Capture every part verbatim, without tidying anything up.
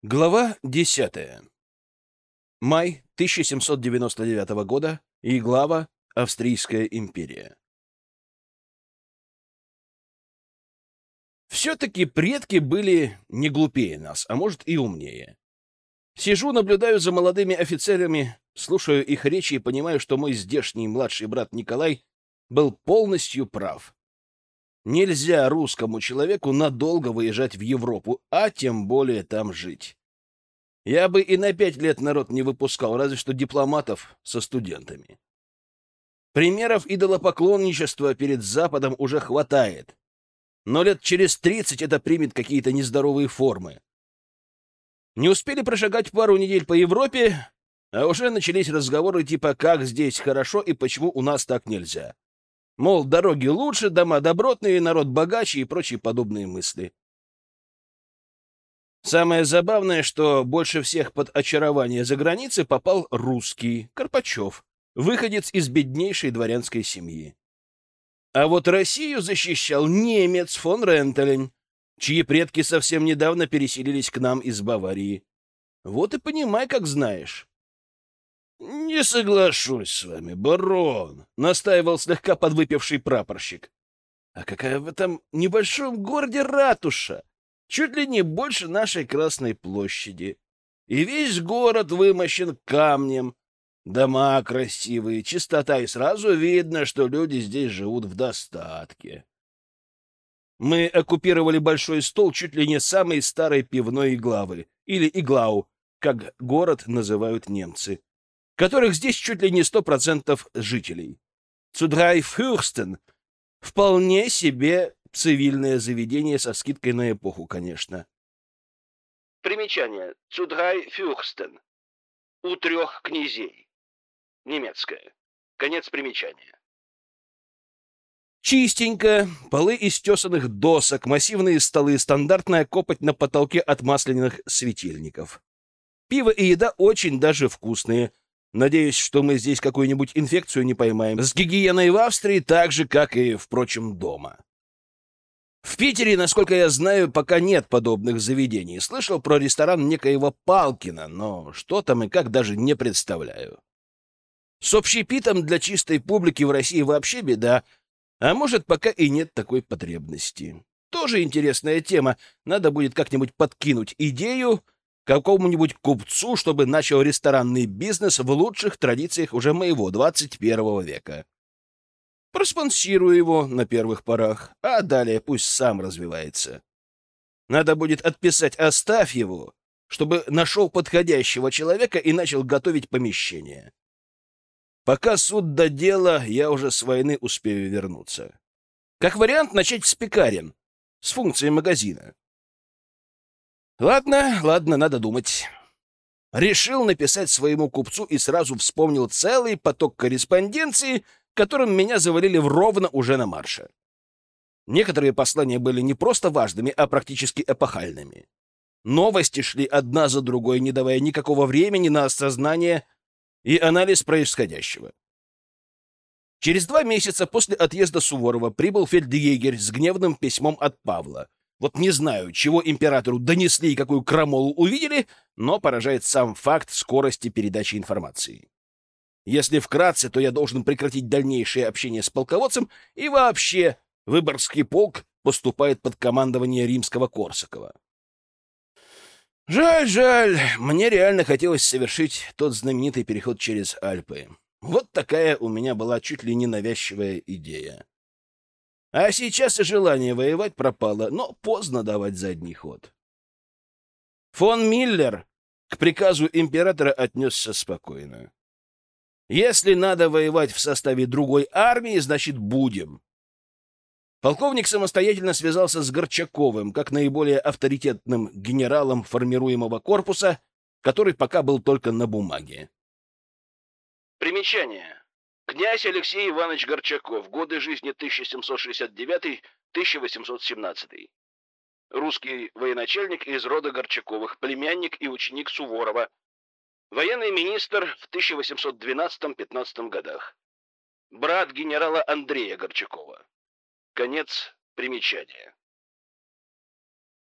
Глава десятая. Май тысяча семьсот девяносто девятого года. Иглава. Австрийская империя. Все-таки предки были не глупее нас, а может и умнее. Сижу, наблюдаю за молодыми офицерами, слушаю их речи и понимаю, что мой здешний младший брат Николай был полностью прав. Нельзя русскому человеку надолго выезжать в Европу, а тем более там жить. Я бы и на пять лет народ не выпускал, разве что дипломатов со студентами. Примеров идолопоклонничества перед Западом уже хватает. Но лет через тридцать это примет какие-то нездоровые формы. Не успели прошагать пару недель по Европе, а уже начались разговоры типа «как здесь хорошо и почему у нас так нельзя». Мол, дороги лучше, дома добротные, народ богаче и прочие подобные мысли. Самое забавное, что больше всех под очарование за границей попал русский, Карпачев, выходец из беднейшей дворянской семьи. А вот Россию защищал немец фон Рентелень, чьи предки совсем недавно переселились к нам из Баварии. Вот и понимай, как знаешь. «Не соглашусь с вами, барон», — настаивал слегка подвыпивший прапорщик. «А какая в этом небольшом городе ратуша? Чуть ли не больше нашей Красной площади. И весь город вымощен камнем. Дома красивые, чистота, и сразу видно, что люди здесь живут в достатке. Мы оккупировали большой стол чуть ли не самой старой пивной Иглавы, или Иглау, как город называют немцы, которых здесь чуть ли не сто процентов жителей. Цудрайфюрстен — вполне себе цивильное заведение со скидкой на эпоху, конечно. Примечание. Цудрайфюрстен. У трех князей. Немецкое. Конец примечания. Чистенько, полы из тесаных досок, массивные столы, стандартная копоть на потолке от масляных светильников. Пиво и еда очень даже вкусные. Надеюсь, что мы здесь какую-нибудь инфекцию не поймаем. С гигиеной в Австрии так же, как и, впрочем, дома. В Питере, насколько я знаю, пока нет подобных заведений. Слышал про ресторан некоего Палкина, но что там и как даже не представляю. С общепитом для чистой публики в России вообще беда, а может, пока и нет такой потребности. Тоже интересная тема. Надо будет как-нибудь подкинуть идею какому-нибудь купцу, чтобы начал ресторанный бизнес в лучших традициях уже моего двадцать первого века. Проспонсирую его на первых порах, а далее пусть сам развивается. Надо будет отписать Астафьеву, чтобы нашел подходящего человека и начал готовить помещение. Пока суд до дела, я уже с войны успею вернуться. Как вариант, начать с пекарен, с функцией магазина. Ладно, ладно, надо думать. Решил написать своему купцу и сразу вспомнил целый поток корреспонденции, которым меня завалили в Ровно уже на марше. Некоторые послания были не просто важными, а практически эпохальными. Новости шли одна за другой, не давая никакого времени на осознание и анализ происходящего. Через два месяца после отъезда Суворова прибыл фельдъегерь с гневным письмом от Павла. Вот не знаю, чего императору донесли и какую крамолу увидели, но поражает сам факт скорости передачи информации. Если вкратце, то я должен прекратить дальнейшее общение с полководцем, и вообще Выборгский полк поступает под командование римского Корсакова. Жаль, жаль, мне реально хотелось совершить тот знаменитый переход через Альпы. Вот такая у меня была чуть ли не навязчивая идея. А сейчас и желание воевать пропало, но поздно давать задний ход. Фон Миллер к приказу императора отнесся спокойно. Если надо воевать в составе другой армии, значит, будем. Полковник самостоятельно связался с Горчаковым, как наиболее авторитетным генералом формируемого корпуса, который пока был только на бумаге. Примечание. Князь Алексей Иванович Горчаков. Годы жизни тысяча семьсот шестьдесят девятый — тысяча восемьсот семнадцатый. Русский военачальник из рода Горчаковых, племянник и ученик Суворова. Военный министр в тысяча восемьсот двенадцатом-пятнадцатом годах. Брат генерала Андрея Горчакова. Конец примечания.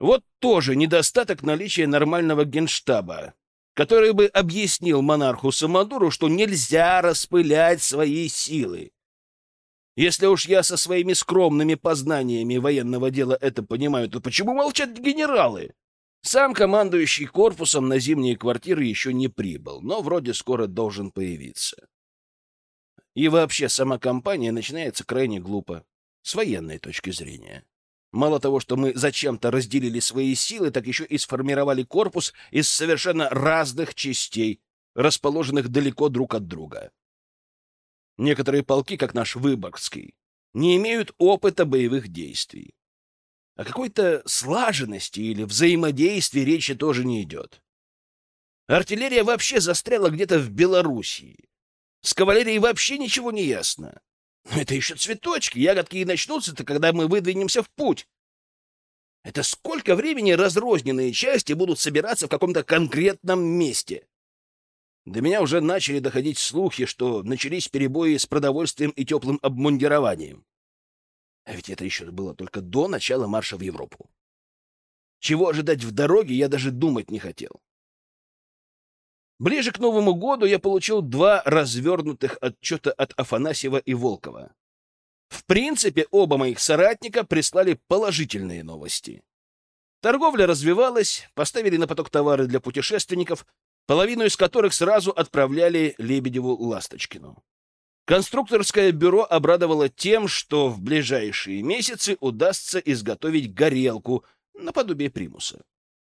Вот тоже недостаток наличия нормального генштаба, который бы объяснил монарху Самодуру, что нельзя распылять свои силы. Если уж я со своими скромными познаниями военного дела это понимаю, то почему молчат генералы? Сам командующий корпусом на зимние квартиры еще не прибыл, но вроде скоро должен появиться. И вообще сама кампания начинается крайне глупо, с военной точки зрения. Мало того, что мы зачем-то разделили свои силы, так еще и сформировали корпус из совершенно разных частей, расположенных далеко друг от друга. Некоторые полки, как наш Выборгский, не имеют опыта боевых действий. О какой-то слаженности или взаимодействии речи тоже не идет. Артиллерия вообще застряла где-то в Белоруссии. С кавалерией вообще ничего не ясно. Но это еще цветочки, ягодки и начнутся-то, когда мы выдвинемся в путь. Это сколько времени разрозненные части будут собираться в каком-то конкретном месте? До меня уже начали доходить слухи, что начались перебои с продовольствием и теплым обмундированием. А ведь это еще было только до начала марша в Европу. Чего ожидать в дороге, я даже думать не хотел. Ближе к Новому году я получил два развернутых отчета от Афанасьева и Волкова. В принципе, оба моих соратника прислали положительные новости. Торговля развивалась, поставили на поток товары для путешественников, половину из которых сразу отправляли Лебедеву-Ласточкину. Конструкторское бюро обрадовало тем, что в ближайшие месяцы удастся изготовить горелку наподобие примуса.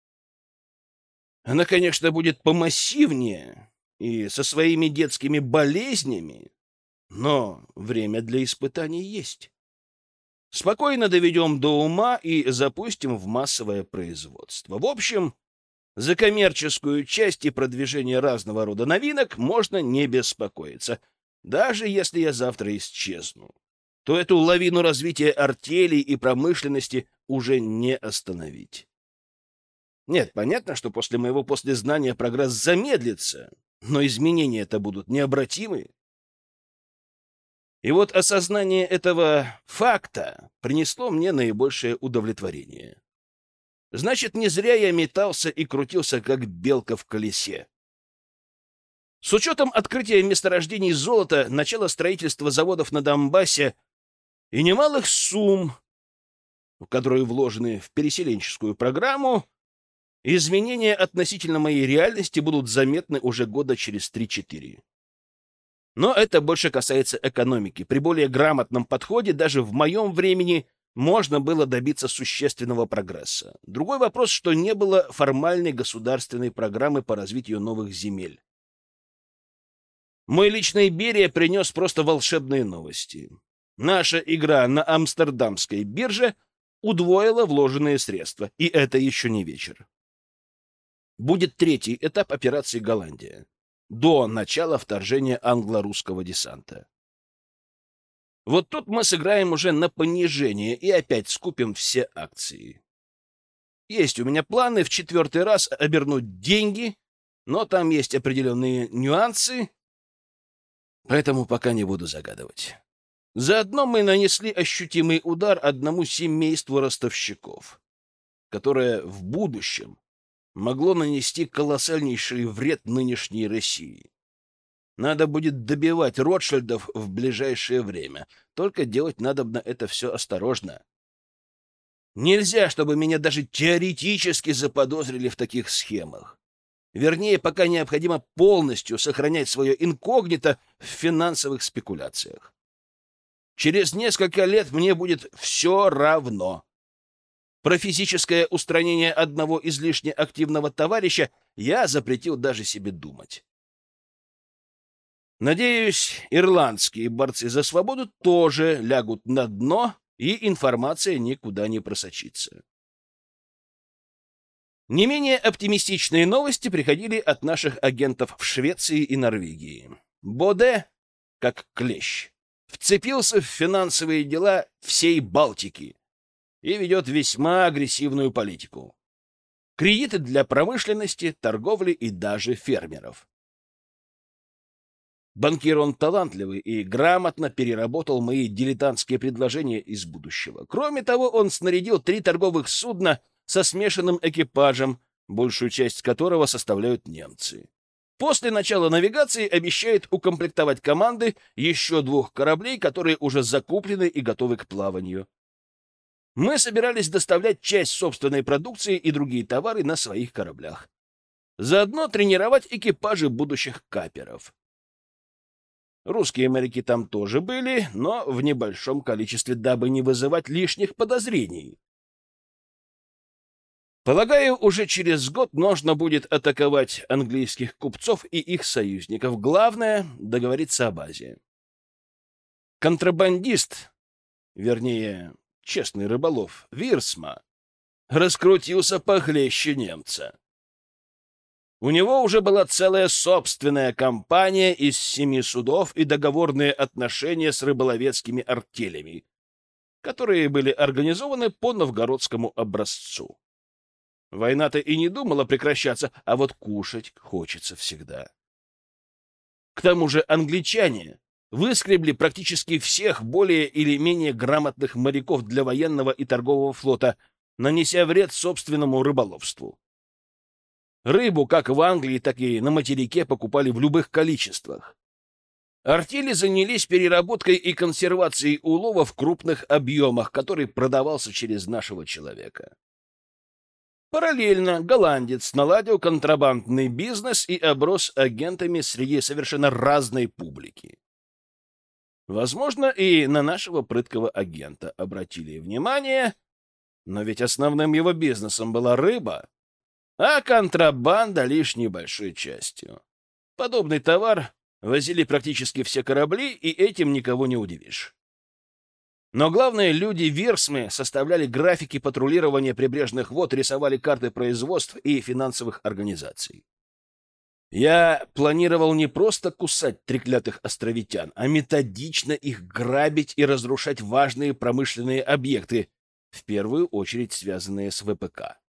Она, конечно, будет помассивнее и со своими детскими болезнями, но время для испытаний есть. Спокойно доведем до ума и запустим в массовое производство. В общем, за коммерческую часть и продвижение разного рода новинок можно не беспокоиться. Даже если я завтра исчезну, то эту лавину развития артелей и промышленности уже не остановить. Нет, понятно, что после моего послезнания прогресс замедлится, но изменения-то будут необратимы. И вот осознание этого факта принесло мне наибольшее удовлетворение. Значит, не зря я метался и крутился, как белка в колесе. С учетом открытия месторождений золота, начала строительства заводов на Донбассе и немалых сумм, которые вложены в переселенческую программу, изменения относительно моей реальности будут заметны уже года через три-четыре. Но это больше касается экономики. При более грамотном подходе даже в моем времени можно было добиться существенного прогресса. Другой вопрос, что не было формальной государственной программы по развитию новых земель. Мой личный Берия принес просто волшебные новости. Наша игра на Амстердамской бирже удвоила вложенные средства, и это еще не вечер. Будет третий этап операции «Голландия» до начала вторжения англо-русского десанта. Вот тут мы сыграем уже на понижение и опять скупим все акции. Есть у меня планы в четвертый раз обернуть деньги, но там есть определенные нюансы, поэтому пока не буду загадывать. Заодно мы нанесли ощутимый удар одному семейству ростовщиков, которое в будущем могло нанести колоссальнейший вред нынешней России. Надо будет добивать Ротшильдов в ближайшее время. Только делать надо на это все осторожно. Нельзя, чтобы меня даже теоретически заподозрили в таких схемах. Вернее, пока необходимо полностью сохранять свое инкогнито в финансовых спекуляциях. Через несколько лет мне будет все равно. Про физическое устранение одного излишне активного товарища я запретил даже себе думать. Надеюсь, ирландские борцы за свободу тоже лягут на дно, и информация никуда не просочится. Не менее оптимистичные новости приходили от наших агентов в Швеции и Норвегии. Боде, как клещ, вцепился в финансовые дела всей Балтики и ведет весьма агрессивную политику. Кредиты для промышленности, торговли и даже фермеров. Банкир он талантливый и грамотно переработал мои дилетантские предложения из будущего. Кроме того, он снарядил три торговых судна со смешанным экипажем, большую часть которого составляют немцы. После начала навигации обещает укомплектовать команды еще двух кораблей, которые уже закуплены и готовы к плаванию. Мы собирались доставлять часть собственной продукции и другие товары на своих кораблях. Заодно тренировать экипажи будущих каперов. Русские моряки там тоже были, но в небольшом количестве, дабы не вызывать лишних подозрений. Полагаю, уже через год нужно будет атаковать английских купцов и их союзников. Главное — договориться о базе. Контрабандист, вернее, честный рыболов, Вирсма, раскрутился похлеще немца. У него уже была целая собственная компания из семи судов и договорные отношения с рыболовецкими артелями, которые были организованы по новгородскому образцу. Война-то и не думала прекращаться, а вот кушать хочется всегда. К тому же англичане выскребли практически всех более или менее грамотных моряков для военного и торгового флота, нанеся вред собственному рыболовству. Рыбу как в Англии, так и на материке покупали в любых количествах. Артели занялись переработкой и консервацией улова в крупных объемах, который продавался через нашего человека. Параллельно голландец наладил контрабандный бизнес и оброс агентами среди совершенно разной публики. Возможно, и на нашего прыткого агента обратили внимание, но ведь основным его бизнесом была рыба, а контрабанда лишь небольшой частью. Подобный товар возили практически все корабли, и этим никого не удивишь. Но главное, люди Вирсмы составляли графики патрулирования прибрежных вод, рисовали карты производств и финансовых организаций. Я планировал не просто кусать треклятых островитян, а методично их грабить и разрушать важные промышленные объекты, в первую очередь связанные с ВПК.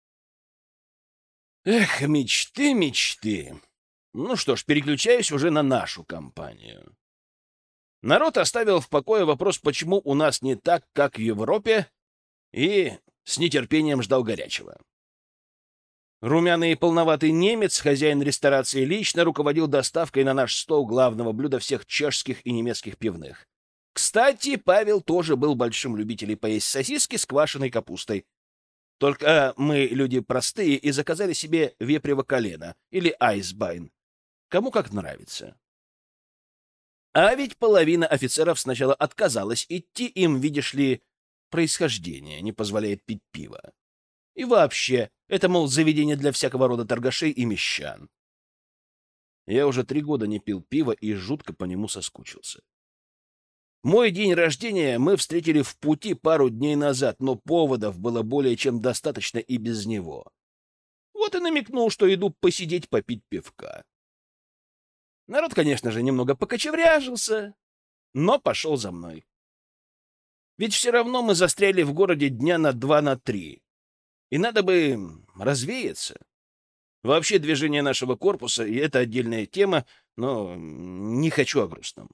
Эх, мечты, мечты. Ну что ж, переключаюсь уже на нашу компанию. Народ оставил в покое вопрос, почему у нас не так, как в Европе, и с нетерпением ждал горячего. Румяный и полноватый немец, хозяин ресторации, лично руководил доставкой на наш стол главного блюда всех чешских и немецких пивных. Кстати, Павел тоже был большим любителем поесть сосиски с квашеной капустой. Только мы люди простые и заказали себе вепрево колено или айсбайн. Кому как нравится. А ведь половина офицеров сначала отказалась идти, им, видишь ли, происхождение не позволяет пить пиво. И вообще, это, мол, заведение для всякого рода торгашей и мещан. Я уже три года не пил пива и жутко по нему соскучился. Мой день рождения мы встретили в пути пару дней назад, но поводов было более чем достаточно и без него. Вот и намекнул, что иду посидеть попить пивка. Народ, конечно же, немного покочевряжился, но пошел за мной. Ведь все равно мы застряли в городе дня на два, на три. И надо бы развеяться. Вообще движение нашего корпуса, и это отдельная тема, но не хочу о грустном.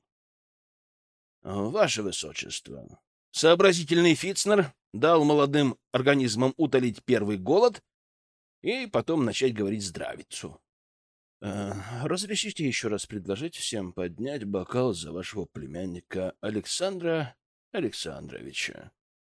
Ваше Высочество, сообразительный Фицнер дал молодым организмам утолить первый голод и потом начать говорить здравицу. Разрешите еще раз предложить всем поднять бокал за вашего племянника Александра Александровича.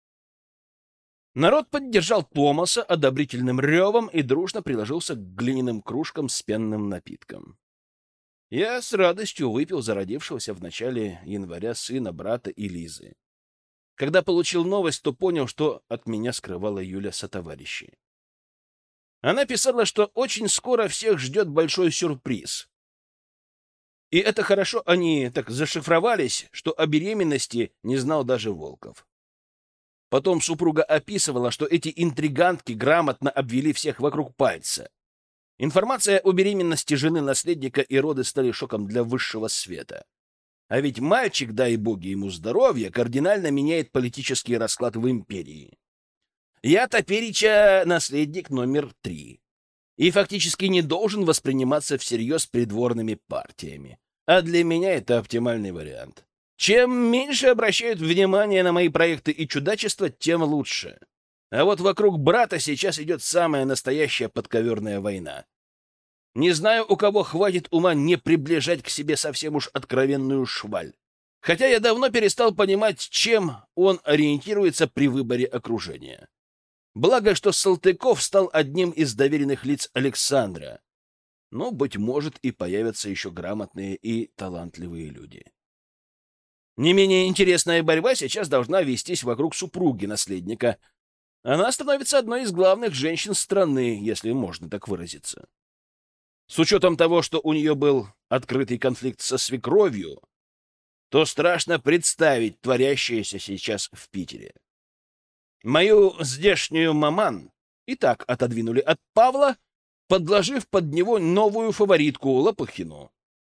Народ поддержал Томаса одобрительным ревом и дружно приложился к глиняным кружкам с пенным напитком. Я с радостью выпил зародившегося в начале января сына брата и Лизы. Когда получил новость, то понял, что от меня скрывала Юля сотоварищи. Она писала, что очень скоро всех ждет большой сюрприз. И это хорошо они так зашифровались, что о беременности не знал даже Волков. Потом супруга описывала, что эти интригантки грамотно обвели всех вокруг пальца. Информация о беременности жены наследника и роды стали шоком для высшего света. А ведь мальчик, дай боги ему здоровья, кардинально меняет политический расклад в империи. Я топереча наследник номер три. И фактически не должен восприниматься всерьез придворными партиями. А для меня это оптимальный вариант. Чем меньше обращают внимание на мои проекты и чудачества, тем лучше. А вот вокруг брата сейчас идет самая настоящая подковерная война. Не знаю, у кого хватит ума не приближать к себе совсем уж откровенную шваль. Хотя я давно перестал понимать, чем он ориентируется при выборе окружения. Благо, что Салтыков стал одним из доверенных лиц Александра. Но, быть может, и появятся еще грамотные и талантливые люди. Не менее интересная борьба сейчас должна вестись вокруг супруги наследника. Она становится одной из главных женщин страны, если можно так выразиться. С учетом того, что у нее был открытый конфликт со свекровью, то страшно представить творящееся сейчас в Питере. Мою здешнюю маман и так отодвинули от Павла, подложив под него новую фаворитку Лопухину.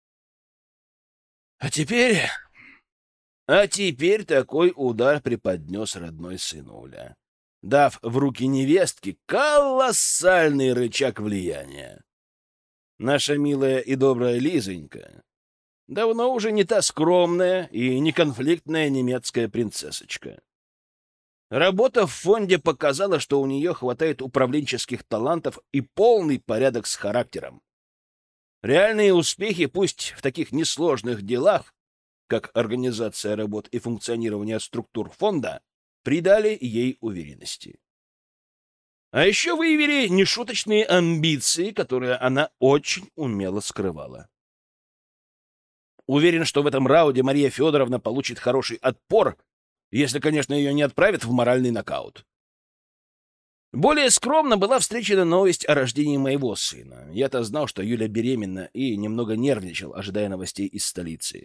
А теперь... А теперь такой удар преподнес родной сынуля, дав в руки невестки колоссальный рычаг влияния. Наша милая и добрая Лизонька давно уже не та скромная и неконфликтная немецкая принцессочка. Работа в фонде показала, что у нее хватает управленческих талантов и полный порядок с характером. Реальные успехи, пусть в таких несложных делах, как организация работ и функционирование структур фонда, придали ей уверенности. А еще выявили нешуточные амбиции, которые она очень умело скрывала. Уверен, что в этом раунде Мария Федоровна получит хороший отпор, если, конечно, ее не отправят в моральный нокаут. Более скромно была встречена новость о рождении моего сына. Я-то знал, что Юля беременна, и немного нервничал, ожидая новостей из столицы.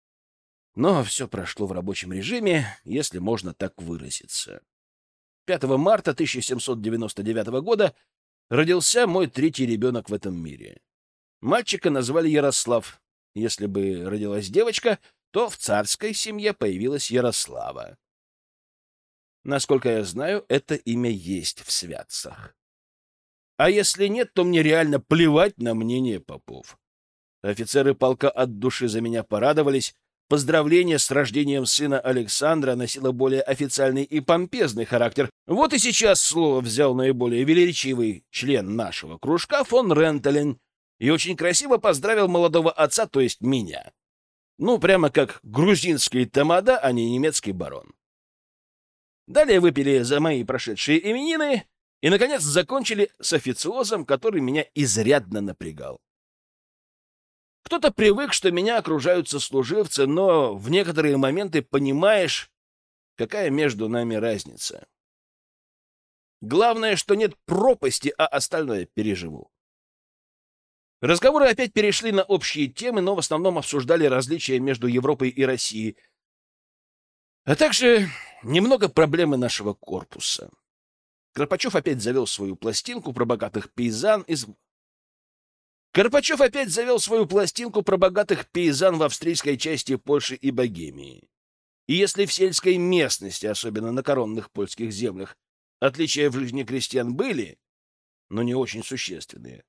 Но все прошло в рабочем режиме, если можно так выразиться. пятого марта тысяча семьсот девяносто девятого года родился мой третий ребенок в этом мире. Мальчика назвали Ярослав. Если бы родилась девочка, то в царской семье появилась Ярослава. Насколько я знаю, это имя есть в святцах. А если нет, то мне реально плевать на мнение попов. Офицеры полка от души за меня порадовались. Поздравление с рождением сына Александра носило более официальный и помпезный характер. Вот и сейчас слово взял наиболее величивый член нашего кружка фон Рентелен и очень красиво поздравил молодого отца, то есть меня. Ну, прямо как грузинский тамада, а не немецкий барон. Далее выпили за мои прошедшие именины и, наконец, закончили с официозом, который меня изрядно напрягал. Кто-то привык, что меня окружают сослуживцы, но в некоторые моменты понимаешь, какая между нами разница. Главное, что нет пропасти, а остальное переживу. Разговоры опять перешли на общие темы, но в основном обсуждали различия между Европой и Россией, а также немного проблемы нашего корпуса. Карпачев опять завел свою пластинку про богатых пейзан из... Карпачев опять завел свою пластинку про богатых пейзан в австрийской части Польши и Богемии. И если в сельской местности, особенно на коронных польских землях, отличия в жизни крестьян были, но не очень существенные,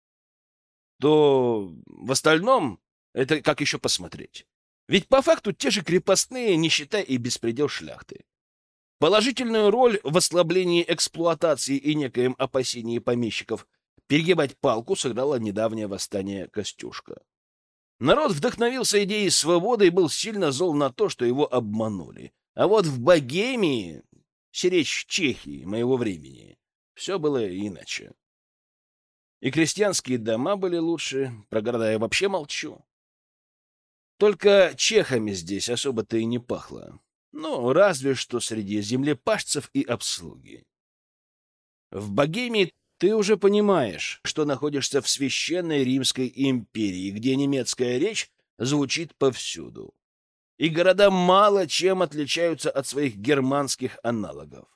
то в остальном это как еще посмотреть. Ведь по факту те же крепостные, нищета и беспредел шляхты. Положительную роль в ослаблении эксплуатации и некоем опасении помещиков перегибать палку сыграло недавнее восстание Костюшка. Народ вдохновился идеей свободы и был сильно зол на то, что его обманули. А вот в Богемии, сиречь Чехии моего времени, все было иначе. И крестьянские дома были лучше, про города я вообще молчу. Только чехами здесь особо-то и не пахло. Ну, разве что среди землепашцев и обслуги. В Богемии ты уже понимаешь, что находишься в священной Римской империи, где немецкая речь звучит повсюду. И города мало чем отличаются от своих германских аналогов.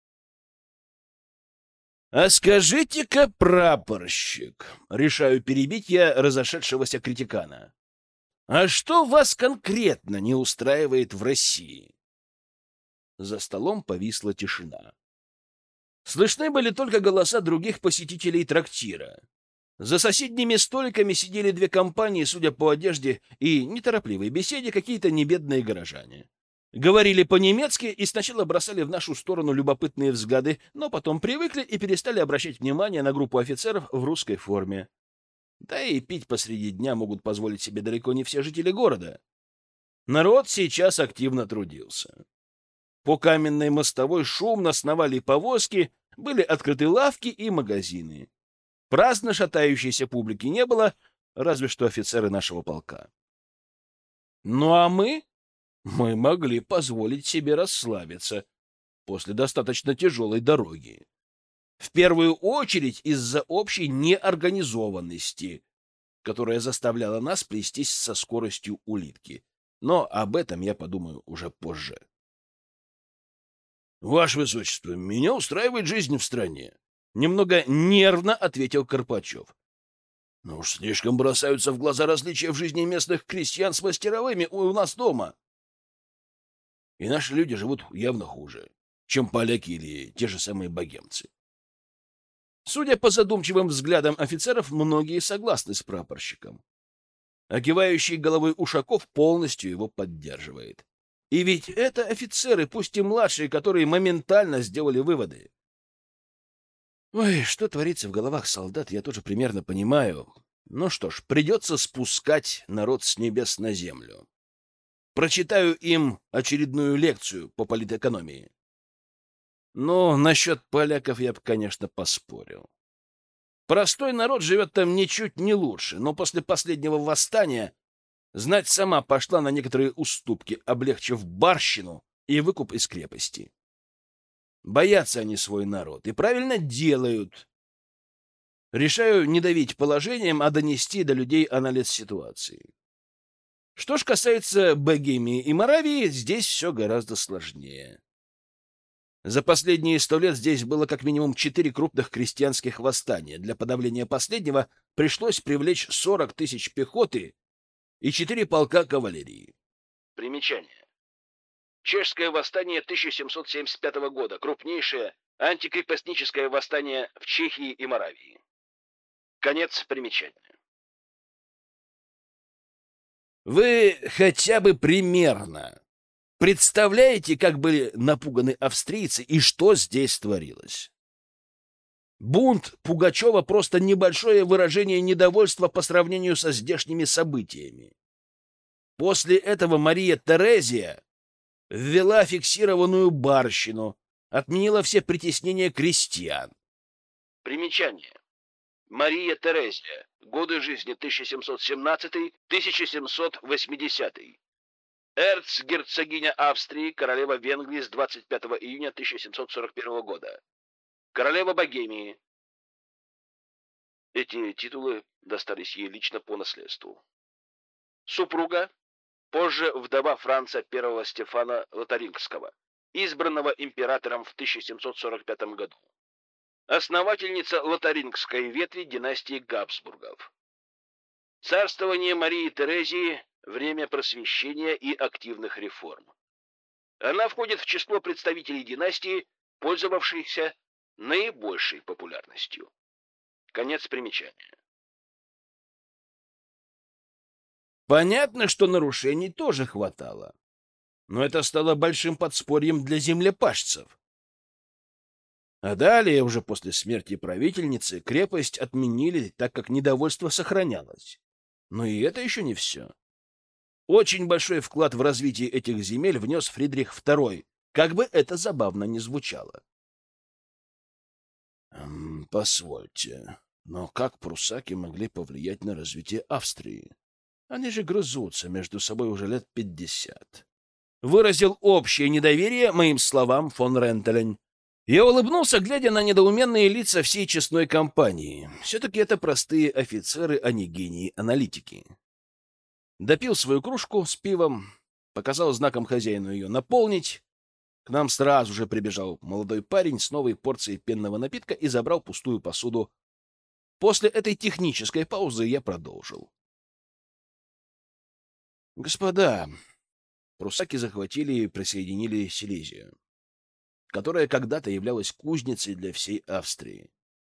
«А скажите-ка, прапорщик», — решаю перебить я разошедшегося критикана, «а что вас конкретно не устраивает в России?» За столом повисла тишина. Слышны были только голоса других посетителей трактира. За соседними столиками сидели две компании, судя по одежде и неторопливой беседе, какие-то небедные горожане. говорили по-немецки и сначала бросали в нашу сторону любопытные взгляды, но потом привыкли и перестали обращать внимание на группу офицеров в русской форме. Да и пить посреди дня могут позволить себе далеко не все жители города. Народ сейчас активно трудился. По каменной мостовой шумно сновали повозки, были открыты лавки и магазины. Праздно шатающейся публики не было, разве что офицеры нашего полка. Ну а мы? Мы могли позволить себе расслабиться после достаточно тяжелой дороги. В первую очередь из-за общей неорганизованности, которая заставляла нас плестись со скоростью улитки. Но об этом я подумаю уже позже. — Ваше Высочество, меня устраивает жизнь в стране. Немного нервно ответил Карпачев. — Ну уж слишком бросаются в глаза различия в жизни местных крестьян с мастеровыми у нас дома. И наши люди живут явно хуже, чем поляки или те же самые богемцы. Судя по задумчивым взглядам офицеров, многие согласны с прапорщиком. Окивающий головой Ушаков полностью его поддерживает. И ведь это офицеры, пусть и младшие, которые моментально сделали выводы. Ой, что творится в головах солдат, я тоже примерно понимаю. Ну что ж, придется спускать народ с небес на землю. Прочитаю им очередную лекцию по политэкономии. Но насчет поляков я бы, конечно, поспорил. Простой народ живет там ничуть не лучше, но после последнего восстания знать сама пошла на некоторые уступки, облегчив барщину и выкуп из крепости. Боятся они свой народ и правильно делают. Решаю не давить положением, а донести до людей анализ ситуации. Что ж касается Богемии и Моравии, здесь все гораздо сложнее. За последние сто лет здесь было как минимум четыре крупных крестьянских восстания. Для подавления последнего пришлось привлечь сорок тысяч пехоты и четыре полка кавалерии. Примечание. Чешское восстание тысяча семьсот семьдесят пятого года. Крупнейшее антикрепостническое восстание в Чехии и Моравии. Конец примечания. Вы хотя бы примерно представляете, как были напуганы австрийцы и что здесь творилось? Бунт Пугачева — просто небольшое выражение недовольства по сравнению со здешними событиями. После этого Мария Терезия ввела фиксированную барщину, отменила все притеснения крестьян. Примечание. Мария Терезия. Годы жизни тысяча семьсот семнадцатый — тысяча семьсот восьмидесятый. Эрцгерцогиня Австрии, королева Венгрии с двадцать пятого июня тысяча семьсот сорок первого года. Королева Богемии. Эти титулы достались ей лично по наследству. Супруга, позже вдова Франца I Стефана Лотарингского, избранного императором в тысяча семьсот сорок пятом году. Основательница лотарингской ветви династии Габсбургов. Царствование Марии Терезии – время просвещения и активных реформ. Она входит в число представителей династии, пользовавшихся наибольшей популярностью. Конец примечания. Понятно, что нарушений тоже хватало, но это стало большим подспорьем для землепашцев. А далее, уже после смерти правительницы, крепость отменили, так как недовольство сохранялось. Но и это еще не все. Очень большой вклад в развитие этих земель внес Фридрих второй, как бы это забавно ни звучало. Эм, позвольте, но как прусаки могли повлиять на развитие Австрии? Они же грызутся между собой уже лет пятьдесят. Выразил общее недоверие моим словам фон Рентелень. Я улыбнулся, глядя на недоуменные лица всей честной компании. Все-таки это простые офицеры, а не гении-аналитики. Допил свою кружку с пивом, показал знаком хозяину ее наполнить. К нам сразу же прибежал молодой парень с новой порцией пенного напитка и забрал пустую посуду. После этой технической паузы я продолжил. Господа, прусаки захватили и присоединили Силезию, которая когда-то являлась кузницей для всей Австрии.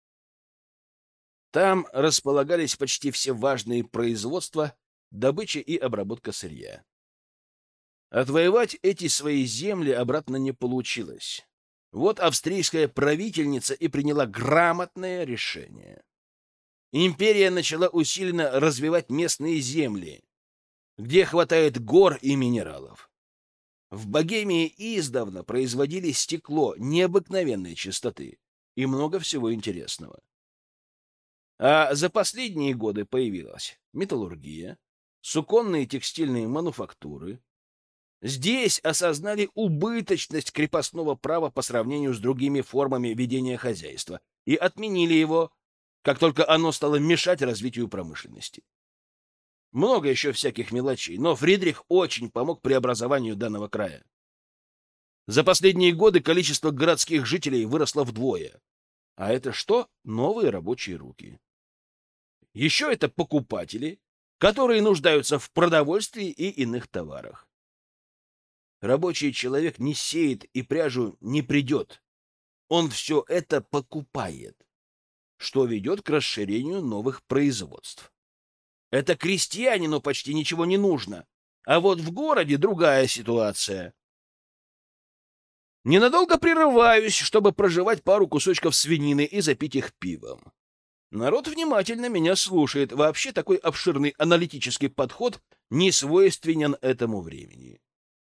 Там располагались почти все важные производства, добыча и обработка сырья. Отвоевать эти свои земли обратно не получилось. Вот австрийская правительница и приняла грамотное решение. Империя начала усиленно развивать местные земли, где хватает гор и минералов. В Богемии издавна производили стекло необыкновенной чистоты и много всего интересного. А за последние годы появилась металлургия, суконные и текстильные мануфактуры. Здесь осознали убыточность крепостного права по сравнению с другими формами ведения хозяйства и отменили его, как только оно стало мешать развитию промышленности. Много еще всяких мелочей, но Фридрих очень помог преобразованию данного края. За последние годы количество городских жителей выросло вдвое. А это что? Новые рабочие руки. Еще это покупатели, которые нуждаются в продовольствии и иных товарах. Рабочий человек не сеет и пряжу не придет. Он все это покупает, что ведет к расширению новых производств. Это крестьянину почти ничего не нужно. А вот в городе другая ситуация. Ненадолго прерываюсь, чтобы прожевать пару кусочков свинины и запить их пивом. Народ внимательно меня слушает. Вообще такой обширный аналитический подход не свойственен этому времени.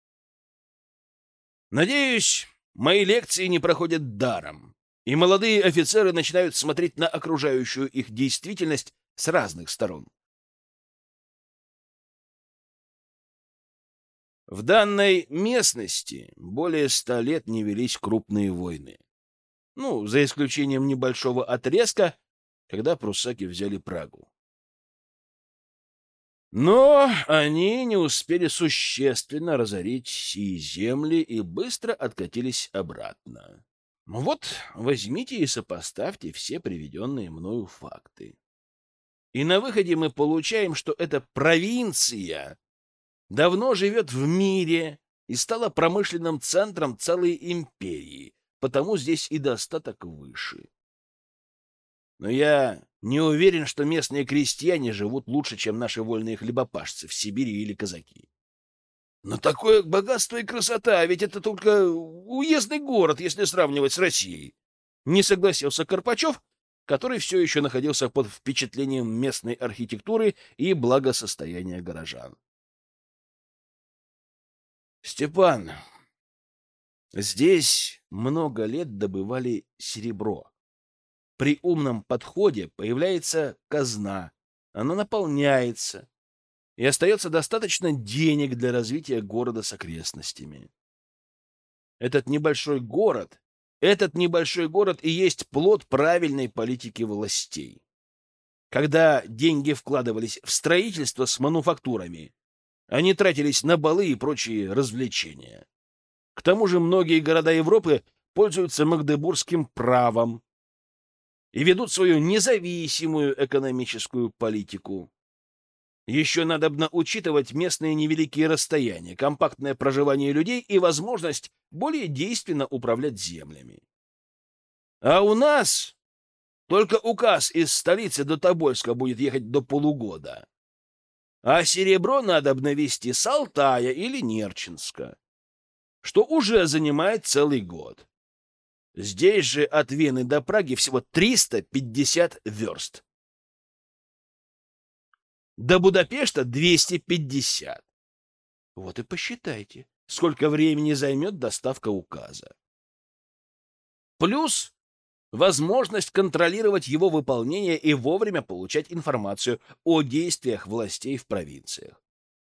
Надеюсь, мои лекции не проходят даром, и молодые офицеры начинают смотреть на окружающую их действительность с разных сторон. В данной местности более ста лет не велись крупные войны. Ну, за исключением небольшого отрезка, когда пруссаки взяли Прагу. Но они не успели существенно разорить сии земли и быстро откатились обратно. Вот возьмите и сопоставьте все приведенные мною факты. И на выходе мы получаем, что эта провинция давно живет в мире и стала промышленным центром целой империи, потому здесь и достаток выше. Но я не уверен, что местные крестьяне живут лучше, чем наши вольные хлебопашцы в Сибири или казаки. Но такое богатство и красота, ведь это только уездный город, если сравнивать с Россией. Не согласился Карпачев, который все еще находился под впечатлением местной архитектуры и благосостояния горожан. Степан, здесь много лет добывали серебро. При умном подходе появляется казна, она наполняется, и остается достаточно денег для развития города с окрестностями. Этот небольшой город, этот небольшой город и есть плод правильной политики властей. Когда деньги вкладывались в строительство с мануфактурами, они тратились на балы и прочие развлечения. К тому же многие города Европы пользуются магдебургским правом и ведут свою независимую экономическую политику. Еще надобно учитывать местные невеликие расстояния, компактное проживание людей и возможность более действенно управлять землями. А у нас только указ из столицы до Тобольска будет ехать до полугода. А серебро надобно везти с Алтая или Нерчинска, что уже занимает целый год. Здесь же от Вены до Праги всего триста пятьдесят верст. До Будапешта двести пятьдесят. Вот и посчитайте, сколько времени займет доставка указа. Плюс возможность контролировать его выполнение и вовремя получать информацию о действиях властей в провинциях.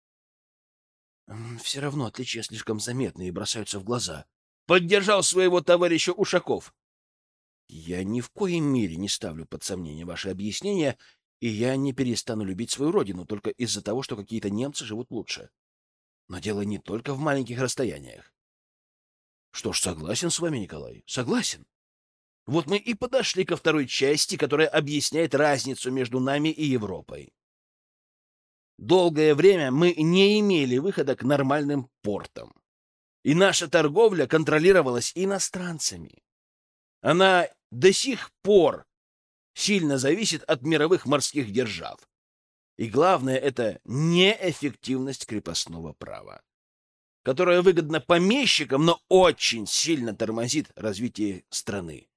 Все равно отличия слишком заметны и бросаются в глаза. Поддержал своего товарища Ушаков. Я ни в коей мере не ставлю под сомнение ваши объяснения, и я не перестану любить свою родину только из-за того, что какие-то немцы живут лучше. Но дело не только в маленьких расстояниях. Что ж, согласен с вами, Николай, согласен. Вот мы и подошли ко второй части, которая объясняет разницу между нами и Европой. Долгое время мы не имели выхода к нормальным портам. И наша торговля контролировалась иностранцами. Она до сих пор сильно зависит от мировых морских держав. И главное — это неэффективность крепостного права. которая выгодна помещикам, но очень сильно тормозит развитие страны.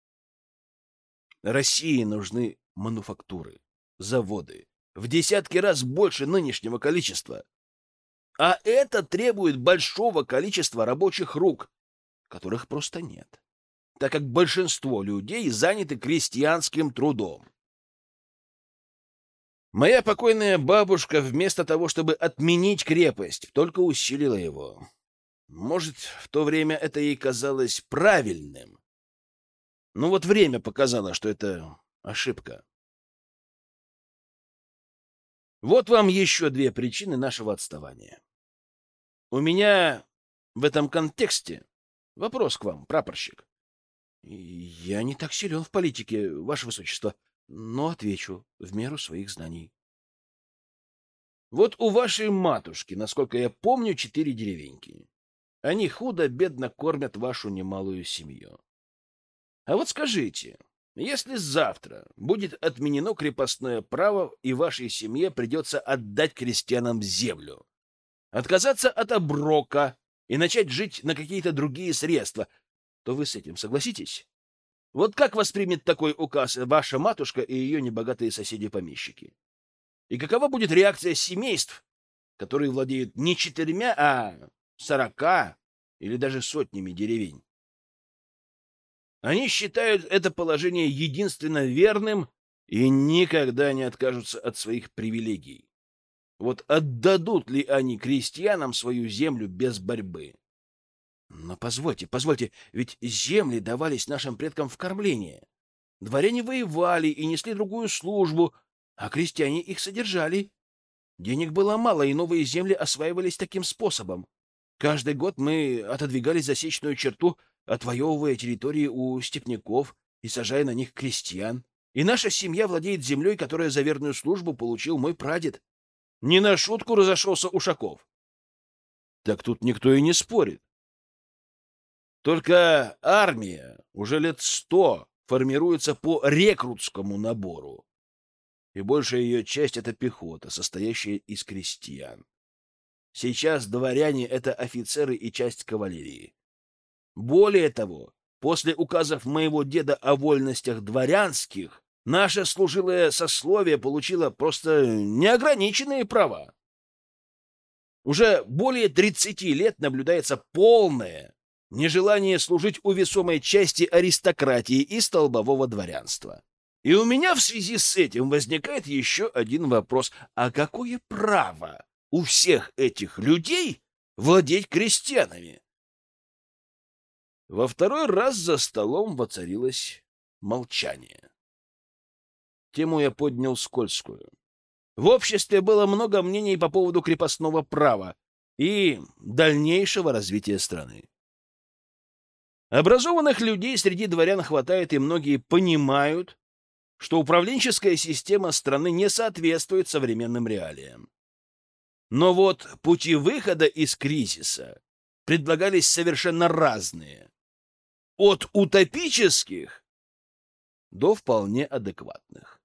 России нужны мануфактуры, заводы, в десятки раз больше нынешнего количества. А это требует большого количества рабочих рук, которых просто нет, так как большинство людей заняты крестьянским трудом. Моя покойная бабушка вместо того, чтобы отменить крепость, только усилила его. Может, в то время это ей казалось правильным. Но вот время показало, что это ошибка. Вот вам еще две причины нашего отставания. У меня в этом контексте вопрос к вам, прапорщик. Я не так силен в политике, ваше высочество, но отвечу в меру своих знаний. Вот у вашей матушки, насколько я помню, четыре деревеньки. Они худо-бедно кормят вашу немалую семью. А вот скажите, если завтра будет отменено крепостное право и вашей семье придется отдать крестьянам землю, отказаться от оброка и начать жить на какие-то другие средства, то вы с этим согласитесь? Вот как воспримет такой указ ваша матушка и ее небогатые соседи-помещики? И какова будет реакция семейств, которые владеют не четырьмя, а сорока или даже сотнями деревень? Они считают это положение единственно верным и никогда не откажутся от своих привилегий. Вот отдадут ли они крестьянам свою землю без борьбы? Но позвольте, позвольте, ведь земли давались нашим предкам в кормление. Дворяне воевали и несли другую службу, а крестьяне их содержали. Денег было мало, и новые земли осваивались таким способом. Каждый год мы отодвигали засечную черту, отвоевывая территории у степняков и сажая на них крестьян. И наша семья владеет землей, которую за верную службу получил мой прадед. Не на шутку разошелся Ушаков. Так тут никто и не спорит. Только армия уже лет сто формируется по рекрутскому набору. И большая ее часть — это пехота, состоящая из крестьян. Сейчас дворяне — это офицеры и часть кавалерии. Более того, после указов моего деда о вольностях дворянских, наше служилое сословие получило просто неограниченные права. Уже более тридцати лет наблюдается полное нежелание служить у весомой части аристократии и столбового дворянства. И у меня в связи с этим возникает еще один вопрос. А какое право у всех этих людей владеть крестьянами? Во второй раз за столом воцарилось молчание. Тему я поднял скользкую. В обществе было много мнений по поводу крепостного права и дальнейшего развития страны. Образованных людей среди дворян хватает, и многие понимают, что управленческая система страны не соответствует современным реалиям. Но вот пути выхода из кризиса предлагались совершенно разные. От утопических до вполне адекватных.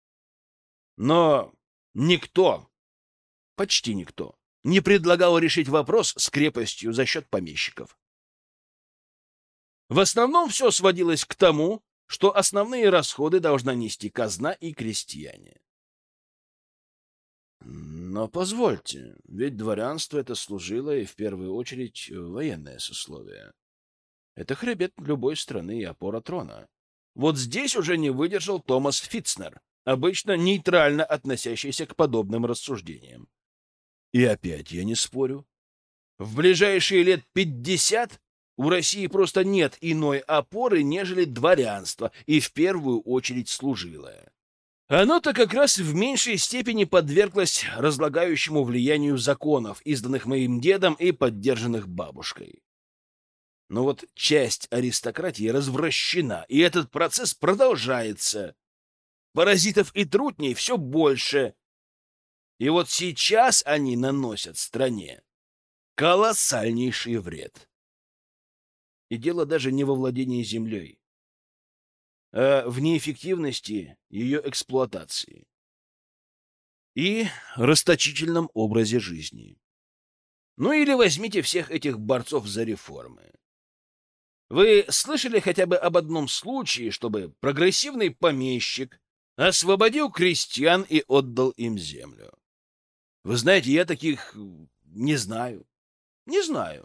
Но никто, почти никто, не предлагал решить вопрос с крепостью за счет помещиков. В основном все сводилось к тому, что основные расходы должна нести казна и крестьяне. Но позвольте, ведь дворянство — это служило и в первую очередь военное сословие. Это хребет любой страны и опора трона. Вот здесь уже не выдержал Томас Фитцнер, обычно нейтрально относящийся к подобным рассуждениям. И опять я не спорю. В ближайшие лет пятьдесят у России просто нет иной опоры, нежели дворянство, и в первую очередь служилое. Оно-то как раз в меньшей степени подверглось разлагающему влиянию законов, изданных моим дедом и поддержанных бабушкой. Но вот часть аристократии развращена, и этот процесс продолжается. Паразитов и трутней все больше. И вот сейчас они наносят стране колоссальнейший вред. И дело даже не во владении землей, а в неэффективности ее эксплуатации и расточительном образе жизни. Ну или возьмите всех этих борцов за реформы. Вы слышали хотя бы об одном случае, чтобы прогрессивный помещик освободил крестьян и отдал им землю? Вы знаете, я таких не знаю. Не знаю.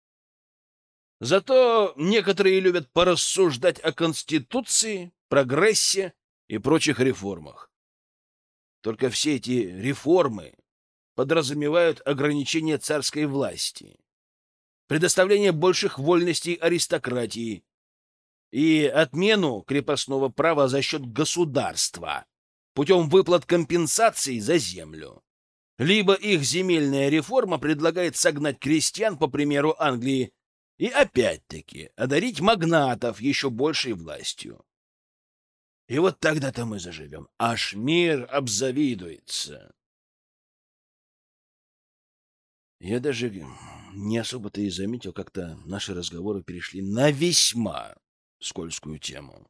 Зато некоторые любят порассуждать о Конституции, прогрессе и прочих реформах. Только все эти реформы подразумевают ограничение царской власти, предоставление больших вольностей аристократии и отмену крепостного права за счет государства путем выплат компенсаций за землю. Либо их земельная реформа предлагает согнать крестьян, по примеру Англии, и опять-таки одарить магнатов еще большей властью. И вот тогда-то мы заживем. Аж мир обзавидуется. Я даже не особо-то и заметил, как-то наши разговоры перешли на весьма скользкую тему.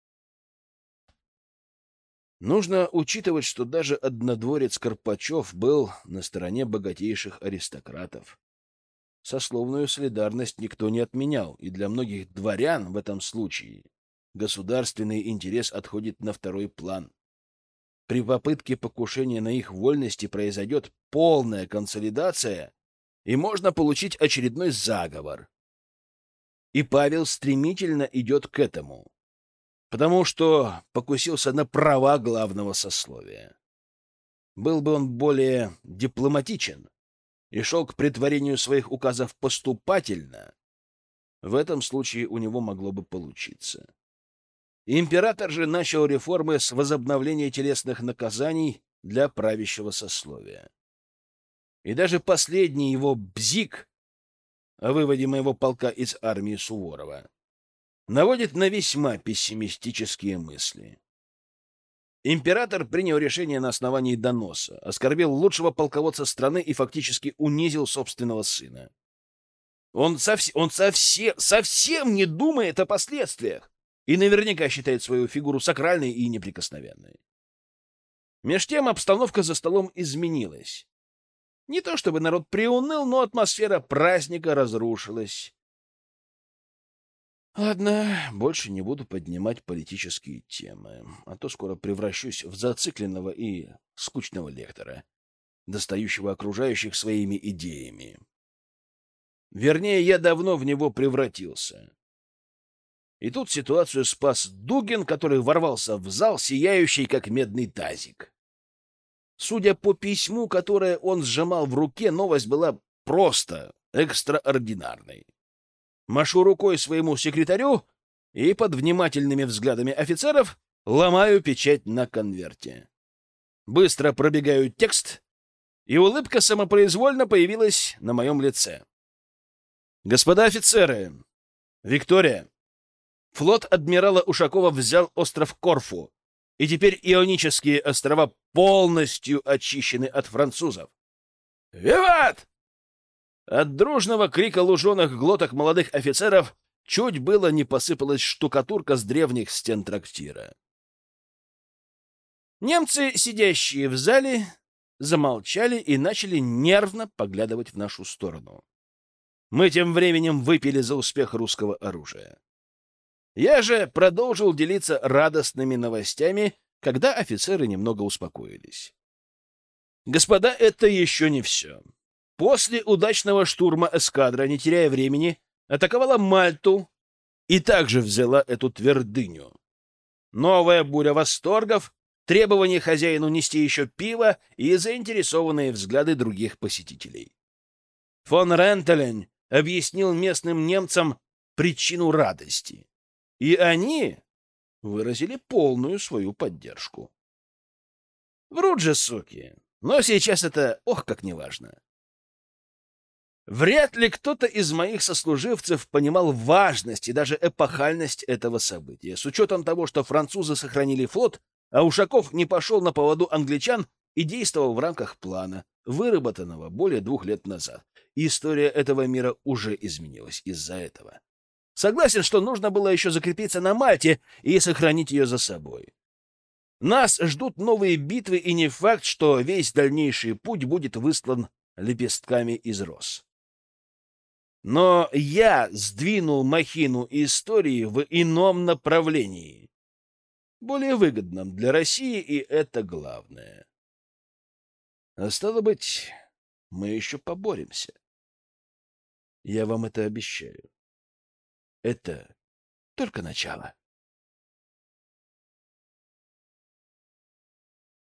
Нужно учитывать, что даже однодворец Карпачев был на стороне богатейших аристократов. Сословную солидарность никто не отменял, и для многих дворян в этом случае государственный интерес отходит на второй план. При попытке покушения на их вольности произойдет полная консолидация, и можно получить очередной заговор. И Павел стремительно идет к этому, потому что покусился на права главного сословия. Был бы он более дипломатичен и шел к претворению своих указов поступательно, в этом случае у него могло бы получиться. Император же начал реформы с возобновления телесных наказаний для правящего сословия. И даже последний его бзик о выводе моего полка из армии Суворова наводит на весьма пессимистические мысли. Император принял решение на основании доноса, оскорбил лучшего полководца страны и фактически унизил собственного сына. Он, совс... он совсем, совсем не думает о последствиях и наверняка считает свою фигуру сакральной и неприкосновенной. Меж тем обстановка за столом изменилась. Не то чтобы народ приуныл, но атмосфера праздника разрушилась. Ладно, больше не буду поднимать политические темы, а то скоро превращусь в зацикленного и скучного лектора, достающего окружающих своими идеями. Вернее, я давно в него превратился. И тут ситуацию спас Дугин, который ворвался в зал, сияющий, как медный тазик. Судя по письму, которое он сжимал в руке, новость была просто экстраординарной. Машу рукой своему секретарю и под внимательными взглядами офицеров ломаю печать на конверте. Быстро пробегаю текст, и улыбка самопроизвольно появилась на моем лице. Господа офицеры, Виктория, флот адмирала Ушакова взял остров Корфу, и теперь Ионические острова полностью очищены от французов. «Виват!» От дружного крика луженых глоток молодых офицеров чуть было не посыпалась штукатурка с древних стен трактира. Немцы, сидящие в зале, замолчали и начали нервно поглядывать в нашу сторону. Мы тем временем выпили за успех русского оружия. Я же продолжил делиться радостными новостями, когда офицеры немного успокоились. Господа, это еще не все. После удачного штурма эскадра, не теряя времени, атаковала Мальту и также взяла эту твердыню. Новая буря восторгов, требование хозяину нести еще пиво и заинтересованные взгляды других посетителей. Фон Рентелен объяснил местным немцам причину радости, и они выразили полную свою поддержку. Врут же, суки, но сейчас это ох как неважно. Вряд ли кто-то из моих сослуживцев понимал важность и даже эпохальность этого события, с учетом того, что французы сохранили флот, а Ушаков не пошел на поводу англичан и действовал в рамках плана, выработанного более двух лет назад. И история этого мира уже изменилась из-за этого. Согласен, что нужно было еще закрепиться на Мальте и сохранить ее за собой. Нас ждут новые битвы, и не факт, что весь дальнейший путь будет выслан лепестками из роз. Но я сдвинул махину истории в ином направлении, более выгодном для России, и это главное. А стало быть, мы еще поборемся. Я вам это обещаю. Это только начало.